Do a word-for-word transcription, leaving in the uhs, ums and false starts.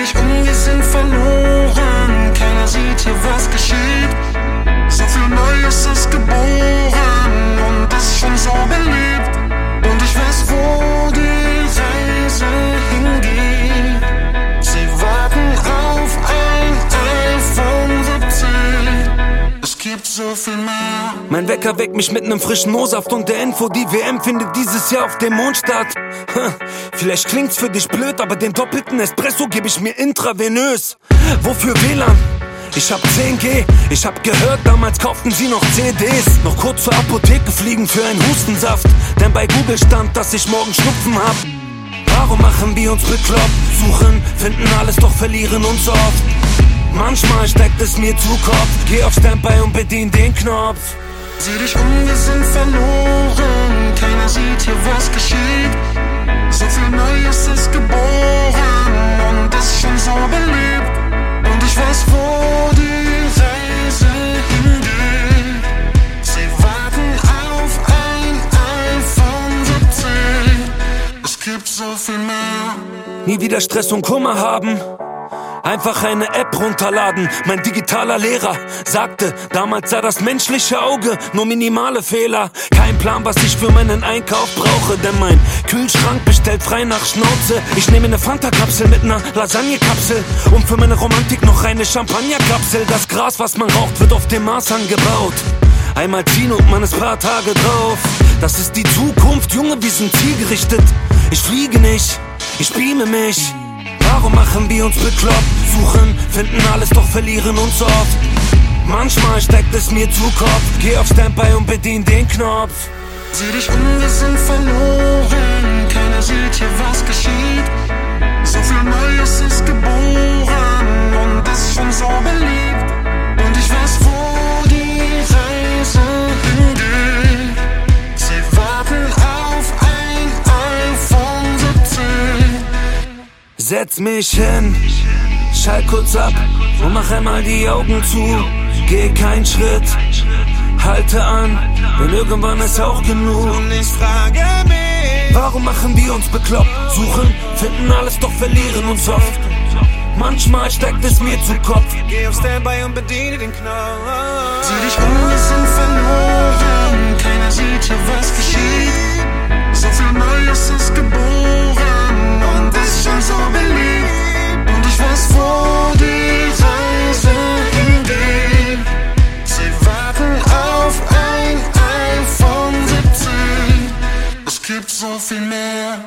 dich um, wir sind verloren. Keiner sieht hier, was geschieht. So viel Neues ist geboren und ist schon so beliebt. Und ich weiß, wo die Reise hingeht. Sie warten auf ein iPhone siebzehn. Es gibt so viel mehr. Mein Wecker weckt mich mit nem frischen O-Saft und der Info, die W M findet dieses Jahr auf dem Mond statt. Ha, vielleicht klingt's für dich blöd, aber den doppelten Espresso gebe ich mir intravenös. Wofür W L A N? Ich hab zehn G, ich hab gehört, damals kauften sie noch C Ds. Noch kurz zur Apotheke fliegen für einen Hustensaft, denn bei Google stand, dass ich morgen Schnupfen hab. Warum machen wir uns bekloppt? Suchen, finden alles, doch verlieren uns oft. Manchmal steckt es mir zu Kopf, geh auf Standby und bedien den Knopf. Sieh dich um, wir sind verloren. Keiner sieht hier, was geschieht. So viel Neues ist geboren und ist schon so beliebt. Und ich weiß, wo die Reise hingeht. Sie warten auf ein iPhone siebzehn. Es gibt so viel mehr. Nie wieder Stress und Kummer haben. Einfach eine App runterladen. Mein digitaler Lehrer sagte, damals sah das menschliche Auge nur minimale Fehler. Kein Plan, was ich für meinen Einkauf brauche, denn mein Kühlschrank bestellt frei nach Schnauze. Ich nehme eine Fanta-Kapsel mit ner Lasagne-Kapsel und für meine Romantik noch eine Champagner-Kapsel. Das Gras, was man raucht, wird auf dem Mars angebaut. Einmal ziehen und man ist paar Tage drauf. Das ist die Zukunft, Junge, wir sind zielgerichtet. Ich fliege nicht, ich beame mich. Warum machen wir uns bekloppt? Suchen, finden alles, doch verlieren uns oft. Manchmal steckt es mir zu Kopf, geh auf Standby und bedien den Knopf. Sieh dich um, wir sind verloren. Keiner sieht hier, was geschieht. So viel Neues ist geboren und ist schon so beliebt. Und ich weiß, wo die Reise hingeht. Sie warten auf ein iPhone siebzehn. Setz mich hin, schalt kurz ab und mach einmal die Augen zu. Geh keinen Schritt, halte an, denn irgendwann ist auch genug. Und ich frage mich, warum machen wir uns bekloppt? Suchen, finden alles, doch verlieren uns oft. Manchmal steckt es mir zu Kopf. Geh auf Standby und bediene den Knopf. Sieh dich um, wir sind verloren. Keiner sieht hier, was geschieht. So viel Neues ist geboren und ist schon so beliebt. Und ich weiß, wo die Reise hingeht. Sie warten auf ein iPhone siebzehn. Es gibt so viel mehr.